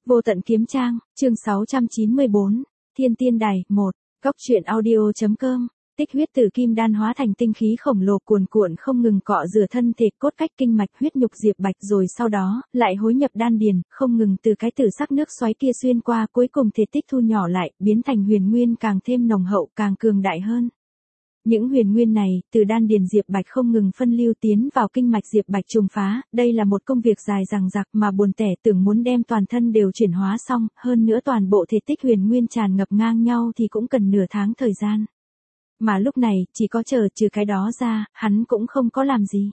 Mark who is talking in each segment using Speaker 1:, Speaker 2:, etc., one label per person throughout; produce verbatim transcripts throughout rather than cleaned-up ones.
Speaker 1: Vô tận kiếm trang, chương sáu trăm chín mươi bốn, Thiên Tiên Đài, một, Cóc truyện audio.com, tích huyết từ kim đan hóa thành tinh khí khổng lồ cuồn cuộn không ngừng cọ rửa thân thể cốt cách kinh mạch huyết nhục Diệp Bạch rồi sau đó, lại hối nhập đan điền, không ngừng từ cái tử sắc nước xoáy kia xuyên qua cuối cùng thể tích thu nhỏ lại, biến thành huyền nguyên càng thêm nồng hậu càng cường đại hơn. Những huyền nguyên này, từ đan điền Diệp Bạch không ngừng phân lưu tiến vào kinh mạch Diệp Bạch trùng phá, đây là một công việc dài dằng dặc mà buồn tẻ tưởng muốn đem toàn thân đều chuyển hóa xong, hơn nữa toàn bộ thể tích huyền nguyên tràn ngập ngang nhau thì cũng cần nửa tháng thời gian. Mà lúc này, chỉ có chờ trừ cái đó ra, hắn cũng không có làm gì.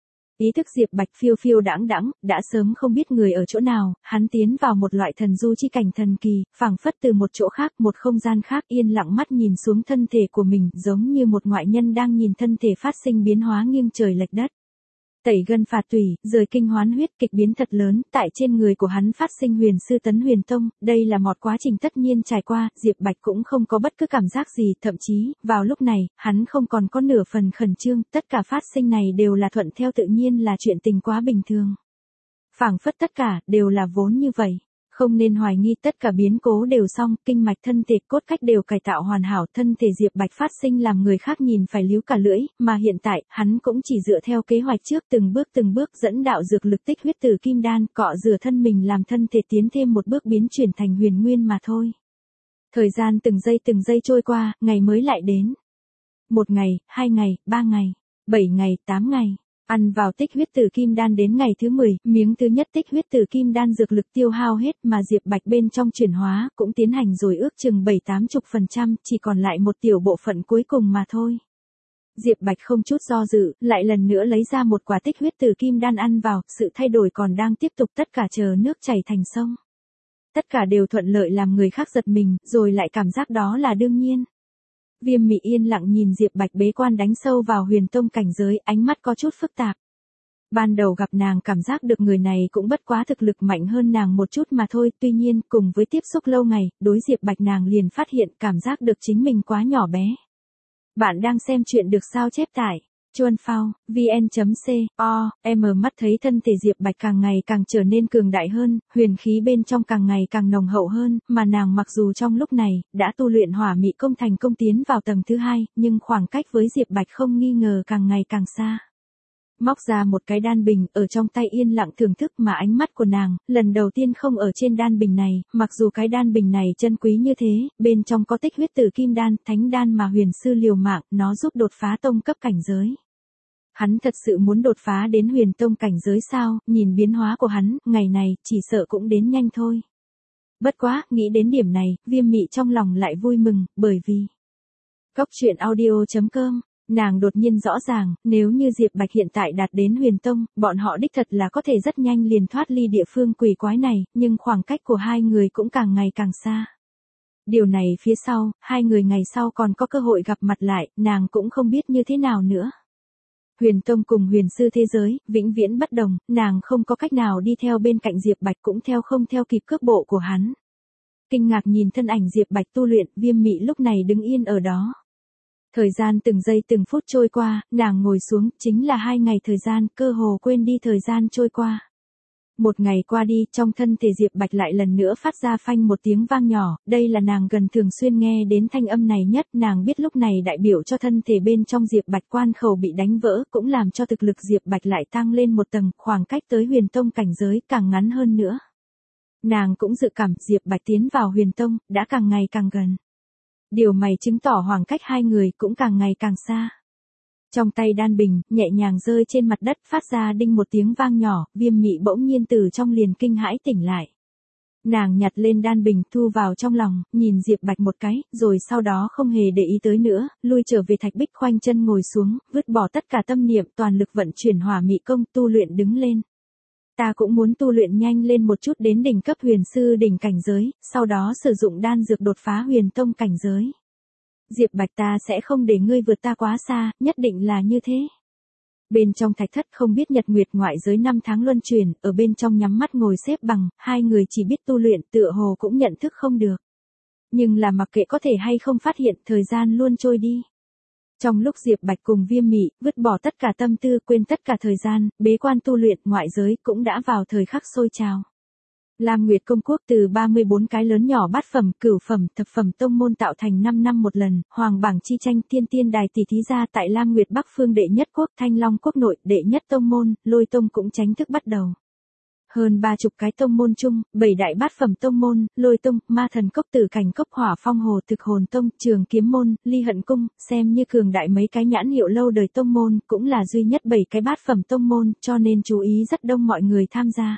Speaker 1: Ý thức Diệp Bạch phiêu phiêu đãng đãng, đã sớm không biết người ở chỗ nào, hắn tiến vào một loại thần du chi cảnh thần kỳ, phảng phất từ một chỗ khác, một không gian khác yên lặng mắt nhìn xuống thân thể của mình, giống như một ngoại nhân đang nhìn thân thể phát sinh biến hóa nghiêng trời lệch đất. Tẩy gân phạt tủy, rời kinh hoán huyết kịch biến thật lớn, tại trên người của hắn phát sinh huyền sư tấn huyền tông, đây là một quá trình tất nhiên trải qua, Diệp Bạch cũng không có bất cứ cảm giác gì, thậm chí, vào lúc này, hắn không còn có nửa phần khẩn trương, tất cả phát sinh này đều là thuận theo tự nhiên là chuyện tình quá bình thường. Phảng phất tất cả, đều là vốn như vậy. Không nên hoài nghi tất cả biến cố đều xong, kinh mạch thân thể cốt cách đều cải tạo hoàn hảo, thân thể Diệp Bạch phát sinh làm người khác nhìn phải líu cả lưỡi, mà hiện tại, hắn cũng chỉ dựa theo kế hoạch trước từng bước từng bước dẫn đạo dược lực tích huyết từ kim đan, cọ rửa thân mình làm thân thể tiến thêm một bước biến chuyển thành huyền nguyên mà thôi. Thời gian từng giây từng giây trôi qua, ngày mới lại đến. Một ngày, hai ngày, ba ngày, bảy ngày, tám ngày. Ăn vào tích huyết tử kim đan đến ngày thứ mười, miếng thứ nhất tích huyết tử kim đan dược lực tiêu hao hết mà Diệp Bạch bên trong chuyển hóa cũng tiến hành rồi ước chừng bảy tám chục phần trăm, chỉ còn lại một tiểu bộ phận cuối cùng mà thôi. Diệp Bạch không chút do dự, lại lần nữa lấy ra một quả tích huyết tử kim đan ăn vào, sự thay đổi còn đang tiếp tục tất cả chờ nước chảy thành sông. Tất cả đều thuận lợi làm người khác giật mình, rồi lại cảm giác đó là đương nhiên. Viêm Mị yên lặng nhìn Diệp Bạch bế quan đánh sâu vào huyền tông cảnh giới, ánh mắt có chút phức tạp. Ban đầu gặp nàng cảm giác được người này cũng bất quá thực lực mạnh hơn nàng một chút mà thôi, tuy nhiên, cùng với tiếp xúc lâu ngày, đối Diệp Bạch nàng liền phát hiện cảm giác được chính mình quá nhỏ bé. Bạn đang xem chuyện được sao chép tải chuan phao, vn.co, em mắt thấy thân thể Diệp Bạch càng ngày càng trở nên cường đại hơn, huyền khí bên trong càng ngày càng nồng hậu hơn, mà nàng mặc dù trong lúc này, đã tu luyện hỏa mị công thành công tiến vào tầng thứ hai, nhưng khoảng cách với Diệp Bạch không nghi ngờ càng ngày càng xa. Móc ra một cái đan bình, ở trong tay yên lặng thưởng thức mà ánh mắt của nàng, lần đầu tiên không ở trên đan bình này, mặc dù cái đan bình này chân quý như thế, bên trong có tích huyết tử kim đan, thánh đan mà huyền sư liều mạng, nó giúp đột phá tông cấp cảnh giới. Hắn thật sự muốn đột phá đến huyền tông cảnh giới sao, nhìn biến hóa của hắn, ngày này, chỉ sợ cũng đến nhanh thôi. Bất quá, nghĩ đến điểm này, Viêm Mị trong lòng lại vui mừng, bởi vì Cóc truyện audio.com, nàng đột nhiên rõ ràng, nếu như Diệp Bạch hiện tại đạt đến huyền tông, bọn họ đích thật là có thể rất nhanh liền thoát ly địa phương quỷ quái này, nhưng khoảng cách của hai người cũng càng ngày càng xa. Điều này phía sau, hai người ngày sau còn có cơ hội gặp mặt lại, nàng cũng không biết như thế nào nữa. Huyền tông cùng huyền sư thế giới, vĩnh viễn bất đồng, nàng không có cách nào đi theo bên cạnh Diệp Bạch cũng theo không theo kịp cước bộ của hắn. Kinh ngạc nhìn thân ảnh Diệp Bạch tu luyện, Viêm Mị lúc này đứng yên ở đó. Thời gian từng giây từng phút trôi qua, nàng ngồi xuống, chính là hai ngày thời gian, cơ hồ quên đi thời gian trôi qua. Một ngày qua đi, trong thân thể Diệp Bạch lại lần nữa phát ra phanh một tiếng vang nhỏ, đây là nàng gần thường xuyên nghe đến thanh âm này nhất, nàng biết lúc này đại biểu cho thân thể bên trong Diệp Bạch quan khẩu bị đánh vỡ, cũng làm cho thực lực Diệp Bạch lại tăng lên một tầng, khoảng cách tới huyền tông cảnh giới càng ngắn hơn nữa. Nàng cũng dự cảm Diệp Bạch tiến vào huyền tông, đã càng ngày càng gần. Điều này chứng tỏ khoảng cách hai người cũng càng ngày càng xa. Trong tay đan bình, nhẹ nhàng rơi trên mặt đất phát ra đinh một tiếng vang nhỏ, Viêm Mị bỗng nhiên từ trong liền kinh hãi tỉnh lại. Nàng nhặt lên đan bình thu vào trong lòng, nhìn Diệp Bạch một cái, rồi sau đó không hề để ý tới nữa, lui trở về thạch bích khoanh chân ngồi xuống, vứt bỏ tất cả tâm niệm toàn lực vận chuyển hỏa mị công tu luyện đứng lên. Ta cũng muốn tu luyện nhanh lên một chút đến đỉnh cấp huyền sư đỉnh cảnh giới, sau đó sử dụng đan dược đột phá huyền tông cảnh giới. Diệp Bạch ta sẽ không để ngươi vượt ta quá xa, nhất định là như thế. Bên trong thạch thất không biết nhật nguyệt ngoại giới năm tháng luân chuyển, ở bên trong nhắm mắt ngồi xếp bằng, hai người chỉ biết tu luyện tựa hồ cũng nhận thức không được. Nhưng là mặc kệ có thể hay không phát hiện, thời gian luôn trôi đi. Trong lúc Diệp Bạch cùng Viêm Mị, vứt bỏ tất cả tâm tư quên tất cả thời gian, bế quan tu luyện ngoại giới cũng đã vào thời khắc sôi trào. Lam Nguyệt Công Quốc từ ba mươi bốn cái lớn nhỏ bát phẩm, cửu phẩm, thập phẩm tông môn tạo thành năm năm một lần, hoàng bảng chi tranh, thiên tiên đài tỷ thí ra tại Lam Nguyệt Bắc Phương đệ nhất quốc, Thanh Long quốc nội, đệ nhất tông môn, Lôi tông cũng chính thức bắt đầu. Hơn ba chục cái tông môn chung, bảy đại bát phẩm tông môn, Lôi tông, Ma Thần Cốc, Tử Cảnh Cốc, Hỏa Phong Hồ, Thực Hồn tông, Trường Kiếm môn, Ly Hận cung, xem như cường đại mấy cái nhãn hiệu lâu đời tông môn, cũng là duy nhất bảy cái bát phẩm tông môn, cho nên chú ý rất đông mọi người tham gia.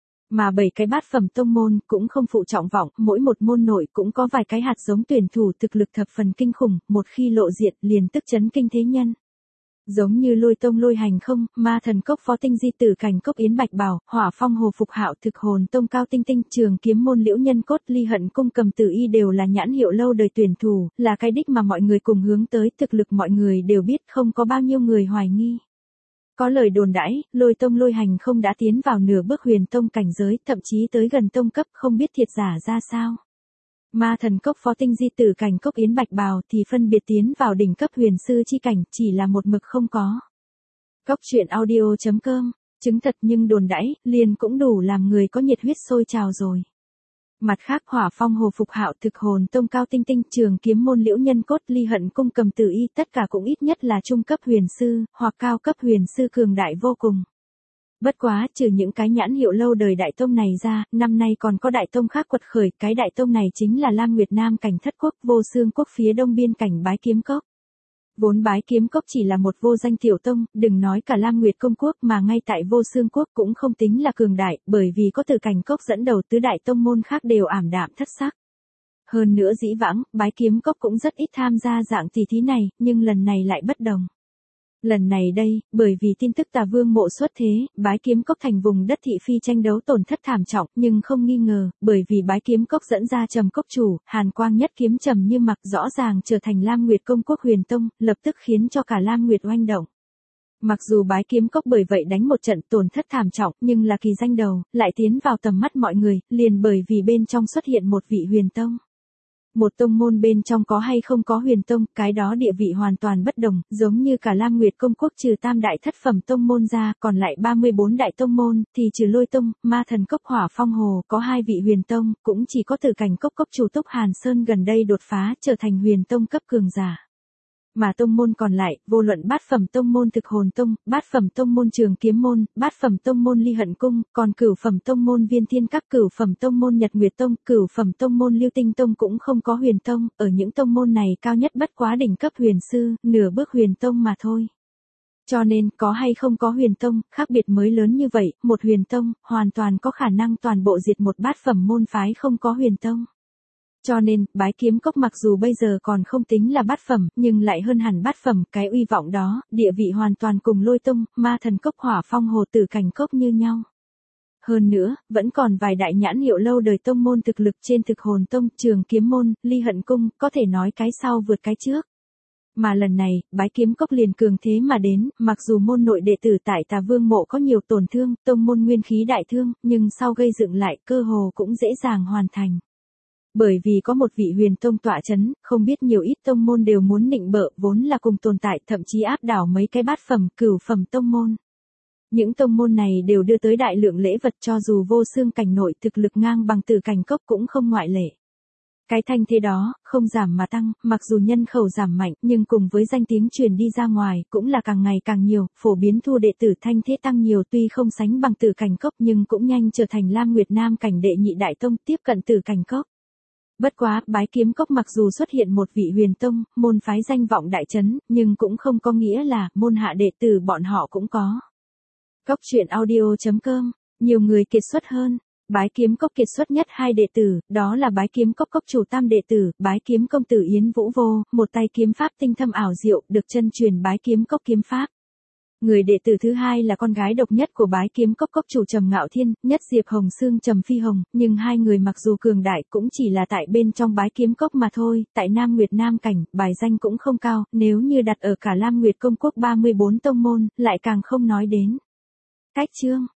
Speaker 1: Mà bảy cái bát phẩm tông môn cũng không phụ trọng vọng, mỗi một môn nội cũng có vài cái hạt giống tuyển thủ thực lực thập phần kinh khủng, một khi lộ diện liền tức chấn kinh thế nhân. Giống như Lôi tông Lôi Hành Không, Ma Thần Cốc Phó Tinh Di, Tử Cảnh Cốc Yến Bạch Bảo, Hỏa Phong Hồ Phục Hạo, Thực Hồn tông Cao Tinh Tinh, Trường Kiếm môn Liễu Nhân Cốt, Ly Hận cung Cầm Tử Y đều là nhãn hiệu lâu đời tuyển thủ, là cái đích mà mọi người cùng hướng tới, thực lực mọi người đều biết, không có bao nhiêu người hoài nghi. Có lời đồn đãi, Lôi tông Lôi Hành Không đã tiến vào nửa bước huyền tông cảnh giới, thậm chí tới gần tông cấp, không biết thiệt giả ra sao. Ma Thần Cốc Phó Tinh Di, Tử Cảnh Cốc Yến Bạch Bào thì phân biệt tiến vào đỉnh cấp huyền sư chi cảnh, chỉ là một mực không có. Cốc truyện audio chấm com, chứng thật nhưng đồn đãi, liền cũng đủ làm người có nhiệt huyết sôi trào rồi. Mặt khác, Hỏa Phong Hồ Phục Hạo, Thực Hồn tông Cao Tinh Tinh, Trường Kiếm môn Liễu Nhân Cốt, Ly Hận cung Cầm Tử Y, tất cả cũng ít nhất là trung cấp huyền sư, hoặc cao cấp huyền sư cường đại vô cùng. Bất quá, trừ những cái nhãn hiệu lâu đời đại tông này ra, năm nay còn có đại tông khác quật khởi, cái đại tông này chính là Lam Nguyệt Nam cảnh Thất Quốc, Vô Xương quốc phía đông biên cảnh Bái Kiếm Cốc. Vốn Bái Kiếm Cốc chỉ là một vô danh tiểu tông, đừng nói cả Lam Nguyệt Công Quốc mà ngay tại Vô Xương quốc cũng không tính là cường đại, bởi vì có Tử Cảnh Cốc dẫn đầu tứ đại tông môn khác đều ảm đạm thất sắc. Hơn nữa dĩ vãng, Bái Kiếm Cốc cũng rất ít tham gia dạng tỷ thí này, nhưng lần này lại bất đồng. Lần này đây, bởi vì tin tức Tà Vương mộ xuất thế, Bái Kiếm Cốc thành vùng đất thị phi tranh đấu tổn thất thảm trọng, nhưng không nghi ngờ, bởi vì Bái Kiếm Cốc dẫn ra Trầm Cốc chủ, Hàn Quang Nhất Kiếm Trầm Như Mặc rõ ràng trở thành Lam Nguyệt Công Quốc huyền tông, lập tức khiến cho cả Lam Nguyệt oanh động. Mặc dù Bái Kiếm Cốc bởi vậy đánh một trận tổn thất thảm trọng, nhưng là kỳ danh đầu, lại tiến vào tầm mắt mọi người, liền bởi vì bên trong xuất hiện một vị huyền tông. Một tông môn bên trong có hay không có huyền tông, cái đó địa vị hoàn toàn bất đồng, giống như cả Lam Nguyệt Công Quốc trừ tam đại thất phẩm tông môn ra, còn lại ba mươi bốn đại tông môn, thì trừ Lôi tông, Ma Thần Cốc, Hỏa Phong Hồ, có hai vị huyền tông, cũng chỉ có Tử Cảnh Cốc cốc chủ Túc Hàn Sơn gần đây đột phá, trở thành huyền tông cấp cường giả. Mà tông môn còn lại, vô luận bát phẩm tông môn Thực Hồn tông, bát phẩm tông môn Trường Kiếm môn, bát phẩm tông môn Ly Hận cung, còn cửu phẩm tông môn Viên Thiên Các, cửu phẩm tông môn Nhật Nguyệt tông, cửu phẩm tông môn Lưu Tinh tông cũng không có huyền tông, ở những tông môn này cao nhất bất quá đỉnh cấp huyền sư, nửa bước huyền tông mà thôi. Cho nên, có hay không có huyền tông, khác biệt mới lớn như vậy, một huyền tông, hoàn toàn có khả năng toàn bộ diệt một bát phẩm môn phái không có huyền tông. Cho nên, Bái Kiếm Cốc mặc dù bây giờ còn không tính là bát phẩm, nhưng lại hơn hẳn bát phẩm, cái uy vọng đó, địa vị hoàn toàn cùng Lôi tông, Ma Thần Cốc, Hỏa Phong Hồ, Tử Cảnh Cốc như nhau. Hơn nữa, vẫn còn vài đại nhãn hiệu lâu đời tông môn thực lực trên Thực Hồn tông, Trường Kiếm môn, Ly Hận cung, có thể nói cái sau vượt cái trước. Mà lần này, Bái Kiếm Cốc liền cường thế mà đến, mặc dù môn nội đệ tử tại Tà Vương mộ có nhiều tổn thương, tông môn nguyên khí đại thương, nhưng sau gây dựng lại, cơ hồ cũng dễ dàng hoàn thành. Bởi vì có một vị huyền tông tọa chấn, không biết nhiều ít tông môn đều muốn nịnh bợ, vốn là cùng tồn tại, thậm chí áp đảo mấy cái bát phẩm, cửu phẩm tông môn. Những tông môn này đều đưa tới đại lượng lễ vật, cho dù Vô Xương cảnh nội thực lực ngang bằng Tử Cảnh Cốc cũng không ngoại lệ. Cái thanh thế đó, không giảm mà tăng, mặc dù nhân khẩu giảm mạnh, nhưng cùng với danh tiếng truyền đi ra ngoài, cũng là càng ngày càng nhiều, phổ biến thu đệ tử thanh thế tăng nhiều, tuy không sánh bằng Tử Cảnh Cốc nhưng cũng nhanh trở thành Lam Nguyệt Nam cảnh đệ nhị đại tông, tiếp cận Tử Cảnh Cốc. Bất quá, Bái Kiếm Cốc mặc dù xuất hiện một vị huyền tông, môn phái danh vọng đại chấn, nhưng cũng không có nghĩa là, môn hạ đệ tử bọn họ cũng có. Cốc truyện audio chấm com, nhiều người kiệt xuất hơn. Bái Kiếm Cốc kiệt xuất nhất hai đệ tử, đó là Bái Kiếm Cốc cốc chủ tam đệ tử, Bái Kiếm công tử Yến Vũ Vô, một tay kiếm pháp tinh thâm ảo diệu, được chân truyền Bái Kiếm Cốc kiếm pháp. Người đệ tử thứ hai là con gái độc nhất của Bái Kiếm Cốc cốc chủ Trầm Ngạo Thiên, nhất Diệp Hồng Sương Trầm Phi Hồng, nhưng hai người mặc dù cường đại cũng chỉ là tại bên trong Bái Kiếm Cốc mà thôi, tại Nam Nguyệt Nam cảnh, bài danh cũng không cao, nếu như đặt ở cả Lam Nguyệt Công Quốc ba mươi bốn tông môn, lại càng không nói đến. Cách chương